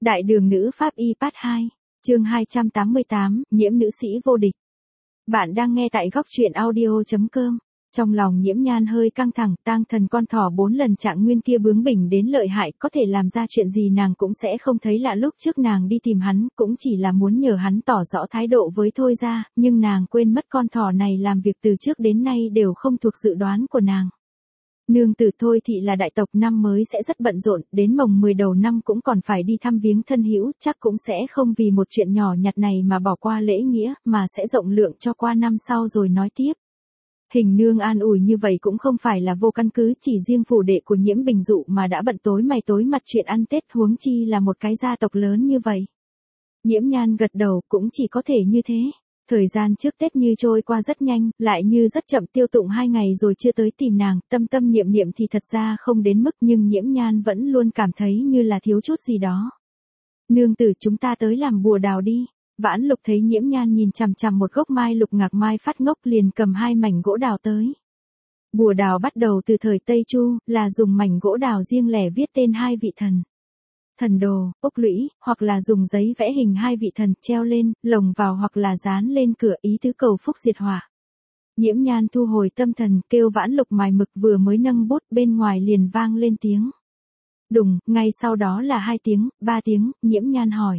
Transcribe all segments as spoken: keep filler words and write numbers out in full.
Đại đường nữ pháp y part hai, chương hai trăm tám mươi tám, nhiễm nữ sĩ vô địch. Bạn đang nghe tại góc truyện audio chấm com. Trong lòng Nhiễm Nhan hơi căng thẳng, tang thần con thỏ bốn lần trạng nguyên kia bướng bỉnh đến lợi hại, có thể làm ra chuyện gì nàng cũng sẽ không thấy lạ. Lúc trước nàng đi tìm hắn, cũng chỉ là muốn nhờ hắn tỏ rõ thái độ với thôi ra, nhưng nàng quên mất con thỏ này làm việc từ trước đến nay đều không thuộc dự đoán của nàng. Nương tử Thôi Thị là đại tộc, năm mới sẽ rất bận rộn, đến mồng mười đầu năm cũng còn phải đi thăm viếng thân hữu, chắc cũng sẽ không vì một chuyện nhỏ nhặt này mà bỏ qua lễ nghĩa, mà sẽ rộng lượng cho qua năm sau rồi nói tiếp. Hình nương an ủi như vậy cũng không phải là vô căn cứ, chỉ riêng phủ đệ của Nhiễm Bình Dụ mà đã bận tối mày tối mặt chuyện ăn Tết, huống chi là một cái gia tộc lớn như vậy. Nhiễm Nhan gật đầu, cũng chỉ có thể như thế. Thời gian trước Tết như trôi qua rất nhanh, lại như rất chậm. Tiêu Tụng hai ngày rồi chưa tới tìm nàng, tâm tâm niệm niệm thì thật ra không đến mức, nhưng Nhiễm Nhan vẫn luôn cảm thấy như là thiếu chút gì đó. Nương tử, chúng ta tới làm bùa đào đi. Vãn Lục thấy Nhiễm Nhan nhìn chằm chằm một gốc mai lục ngạc mai phát ngốc, liền cầm hai mảnh gỗ đào tới. Bùa đào bắt đầu từ thời Tây Chu, là dùng mảnh gỗ đào riêng lẻ viết tên hai vị thần. Thần đồ, ốc lũy, hoặc là dùng giấy vẽ hình hai vị thần, treo lên, lồng vào hoặc là dán lên cửa, ý tứ cầu phúc diệt họa. Nhiễm Nhan thu hồi tâm thần, kêu Vãn Lục mài mực, vừa mới nâng bút, bên ngoài liền vang lên tiếng đùng, ngay sau đó là hai tiếng, ba tiếng. Nhiễm Nhan hỏi: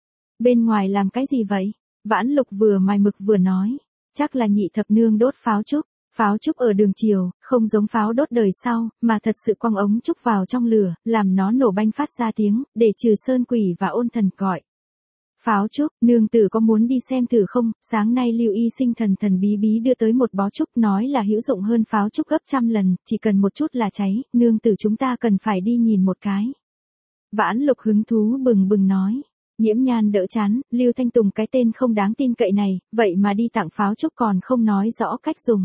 bên ngoài làm cái gì vậy? Vãn Lục vừa mài mực vừa nói: chắc là nhị thập nương đốt pháo trúc. Pháo trúc ở đường triều, không giống pháo đốt đời sau, mà thật sự quăng ống trúc vào trong lửa, làm nó nổ banh phát ra tiếng, để trừ sơn quỷ và ôn thần cõi. Pháo trúc, nương tử có muốn đi xem thử không? Sáng nay Lưu Y Sinh thần thần bí bí đưa tới một bó trúc, nói là hữu dụng hơn pháo trúc gấp trăm lần, chỉ cần một chút là cháy, nương tử chúng ta cần phải đi nhìn một cái. Vãn Lục hứng thú bừng bừng nói. Nhiễm Nhan đỡ chán, Lưu Thanh Tùng cái tên không đáng tin cậy này, vậy mà đi tặng pháo trúc còn không nói rõ cách dùng.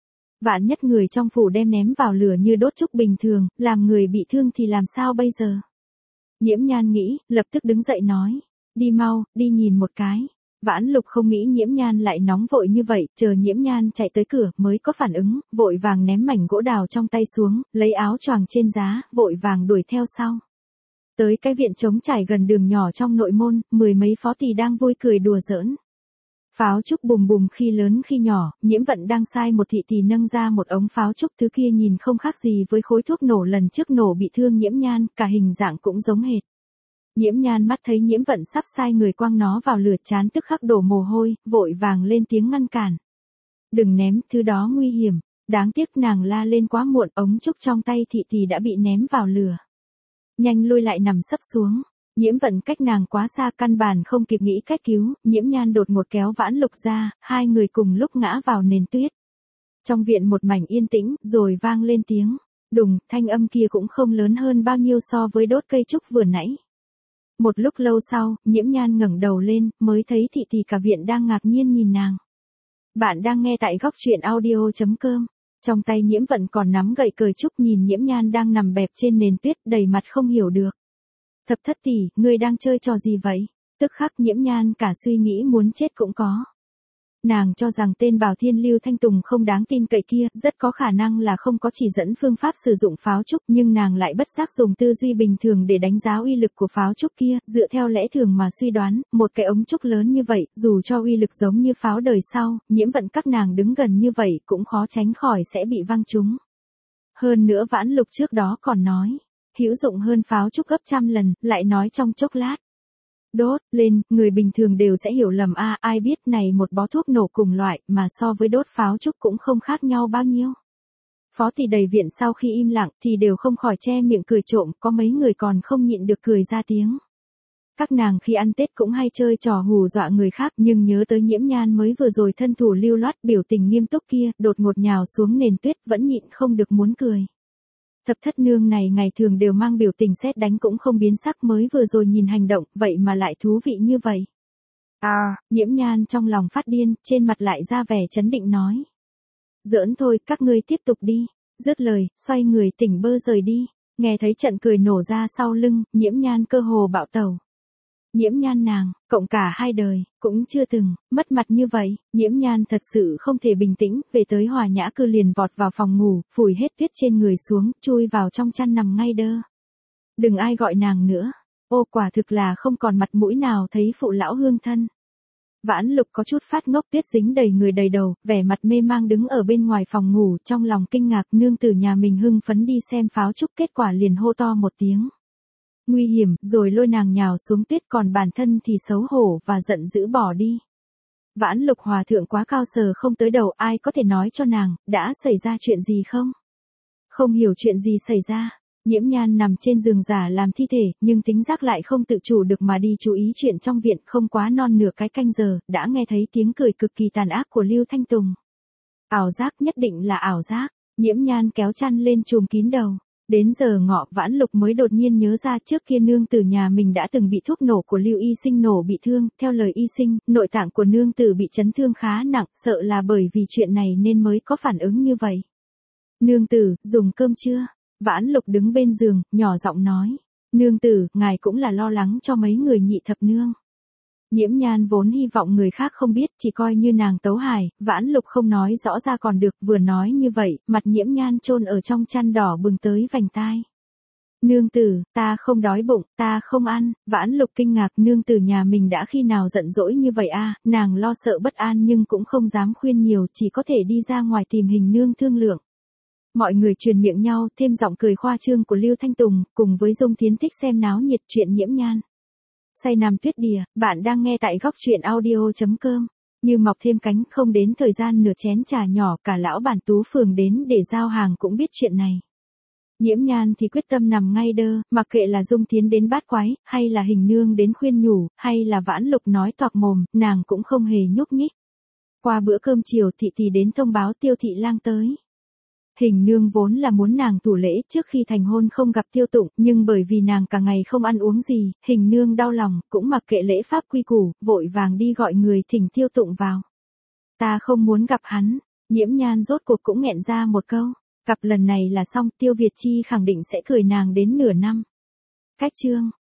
Vạn nhất người trong phủ đem ném vào lửa như đốt trúc bình thường, làm người bị thương thì làm sao bây giờ? Nhiễm Nhan nghĩ, lập tức đứng dậy nói: đi mau, đi nhìn một cái. Vãn Lục không nghĩ Nhiễm Nhan lại nóng vội như vậy, chờ Nhiễm Nhan chạy tới cửa mới có phản ứng, vội vàng ném mảnh gỗ đào trong tay xuống, lấy áo choàng trên giá, vội vàng đuổi theo sau. Tới cái viện trống trải gần đường nhỏ trong nội môn, mười mấy phó tỳ đang vui cười đùa giỡn. Pháo trúc bùm bùm khi lớn khi nhỏ, Nhiễm Vận đang sai một thị tỳ nâng ra một ống pháo trúc, thứ kia nhìn không khác gì với khối thuốc nổ lần trước nổ bị thương Nhiễm Nhan, cả hình dạng cũng giống hệt. Nhiễm Nhan mắt thấy Nhiễm Vận sắp sai người quăng nó vào lửa, chán tức khắc đổ mồ hôi, vội vàng lên tiếng ngăn cản. Đừng ném, thứ đó nguy hiểm. Đáng tiếc nàng la lên quá muộn, ống trúc trong tay thị tỳ đã bị ném vào lửa. Nhanh lui lại, nằm sấp xuống. Nhiễm Vận cách nàng quá xa, căn bản không kịp nghĩ cách cứu, Nhiễm Nhan đột ngột kéo Vãn Lục ra, hai người cùng lúc ngã vào nền tuyết. Trong viện một mảnh yên tĩnh, rồi vang lên tiếng đùng, thanh âm kia cũng không lớn hơn bao nhiêu so với đốt cây trúc vừa nãy. Một lúc lâu sau, Nhiễm Nhan ngẩng đầu lên, mới thấy thị tỳ cả viện đang ngạc nhiên nhìn nàng. Bạn đang nghe tại góc truyện audio chấm com. Trong tay Nhiễm Vận còn nắm gậy cời trúc, nhìn Nhiễm Nhan đang nằm bẹp trên nền tuyết, đầy mặt không hiểu được. Thập thất tỷ, ngươi đang chơi trò gì vậy? Tức khắc Nhiễm Nhan cả suy nghĩ muốn chết cũng có. Nàng cho rằng tên Bảo Thiên Lưu Thanh Tùng không đáng tin cậy kia, rất có khả năng là không có chỉ dẫn phương pháp sử dụng pháo trúc, nhưng nàng lại bất giác dùng tư duy bình thường để đánh giá uy lực của pháo trúc kia, dựa theo lẽ thường mà suy đoán, một cái ống trúc lớn như vậy, dù cho uy lực giống như pháo đời sau, Nhiễm Vận các nàng đứng gần như vậy cũng khó tránh khỏi sẽ bị văng trúng. Hơn nữa Vãn Lục trước đó còn nói hữu dụng hơn pháo trúc gấp trăm lần, lại nói trong chốc lát đốt lên, người bình thường đều sẽ hiểu lầm, a ai biết này một bó thuốc nổ cùng loại mà so với đốt pháo trúc cũng không khác nhau bao nhiêu. Phó tỳ đầy viện sau khi im lặng thì đều không khỏi che miệng cười trộm, có mấy người còn không nhịn được cười ra tiếng. Các nàng khi ăn Tết cũng hay chơi trò hù dọa người khác, nhưng nhớ tới Nhiễm Nhan mới vừa rồi thân thủ lưu loát, biểu tình nghiêm túc kia, đột ngột nhào xuống nền tuyết, vẫn nhịn không được muốn cười. Thập thất nương này ngày thường đều mang biểu tình sét đánh cũng không biến sắc, mới vừa rồi nhìn hành động, vậy mà lại thú vị như vậy. À, Nhiễm Nhan trong lòng phát điên, trên mặt lại ra vẻ trấn định nói: giỡn thôi, các ngươi tiếp tục đi. Dứt lời, xoay người tỉnh bơ rời đi. Nghe thấy trận cười nổ ra sau lưng, Nhiễm Nhan cơ hồ bạo tẩu. Nhiễm Nhan nàng, cộng cả hai đời, cũng chưa từng mất mặt như vậy. Nhiễm Nhan thật sự không thể bình tĩnh, về tới Hòa Nhã Cư liền vọt vào phòng ngủ, phủi hết tuyết trên người xuống, chui vào trong chăn nằm ngay đơ. Đừng ai gọi nàng nữa. Ô quả thực là không còn mặt mũi nào thấy phụ lão hương thân. Vãn Lục có chút phát ngốc, tuyết dính đầy người đầy đầu, vẻ mặt mê mang đứng ở bên ngoài phòng ngủ, trong lòng kinh ngạc, nương tử nhà mình hưng phấn đi xem pháo trúc, kết quả liền hô to một tiếng nguy hiểm, rồi lôi nàng nhào xuống tuyết, còn bản thân thì xấu hổ và giận dữ bỏ đi. Vãn Lục hòa thượng quá cao sờ không tới đầu, ai có thể nói cho nàng, đã xảy ra chuyện gì không? Không hiểu chuyện gì xảy ra. Nhiễm Nhan nằm trên giường giả làm thi thể, nhưng tính giác lại không tự chủ được mà đi chú ý chuyện trong viện, không quá non nửa cái canh giờ, đã nghe thấy tiếng cười cực kỳ tàn ác của Lưu Thanh Tùng. Ảo giác, nhất định là ảo giác. Nhiễm Nhan kéo chăn lên trùm kín đầu. Đến giờ ngọ, Vãn Lục mới đột nhiên nhớ ra trước kia nương tử nhà mình đã từng bị thuốc nổ của Lưu Y Sinh nổ bị thương, theo lời Y Sinh, nội tạng của nương tử bị chấn thương khá nặng, sợ là bởi vì chuyện này nên mới có phản ứng như vậy. Nương tử, dùng cơm chưa? Vãn Lục đứng bên giường, nhỏ giọng nói. Nương tử, ngài cũng là lo lắng cho mấy người nhị thập nương. Nhiễm Nhan vốn hy vọng người khác không biết, chỉ coi như nàng tấu hài, Vãn Lục không nói rõ ra còn được, vừa nói như vậy, mặt Nhiễm Nhan chôn ở trong chăn đỏ bừng tới vành tai. Nương tử, ta không đói bụng, ta không ăn. Vãn Lục kinh ngạc, nương tử nhà mình đã khi nào giận dỗi như vậy a? Nàng lo sợ bất an nhưng cũng không dám khuyên nhiều, chỉ có thể đi ra ngoài tìm Hình nương thương lượng. Mọi người truyền miệng nhau, thêm giọng cười khoa trương của Lưu Thanh Tùng, cùng với Dung Thiến thích xem náo nhiệt chuyện Nhiễm Nhan. Say nằm tuyết đìa, bạn đang nghe tại góc truyện audio chấm com. Như mọc thêm cánh, không đến thời gian nửa chén trà nhỏ, cả lão bản Tú Phường đến để giao hàng cũng biết chuyện này. Nhiễm Nhan thì quyết tâm nằm ngay đơ, mặc kệ là Dung Thiến đến bát quái, hay là Hình nương đến khuyên nhủ, hay là Vãn Lục nói toạc mồm, nàng cũng không hề nhúc nhích. Qua bữa cơm chiều, thị thì đến thông báo Tiêu Thị Lang tới. Hình nương vốn là muốn nàng thủ lễ trước khi thành hôn không gặp Tiêu Tụng, nhưng bởi vì nàng cả ngày không ăn uống gì, Hình nương đau lòng, cũng mặc kệ lễ pháp quy củ, vội vàng đi gọi người thỉnh Tiêu Tụng vào. Ta không muốn gặp hắn. Nhiễm Nhan rốt cuộc cũng nghẹn ra một câu. Gặp lần này là xong, Tiêu Việt Chi khẳng định sẽ cười nàng đến nửa năm. Cách chương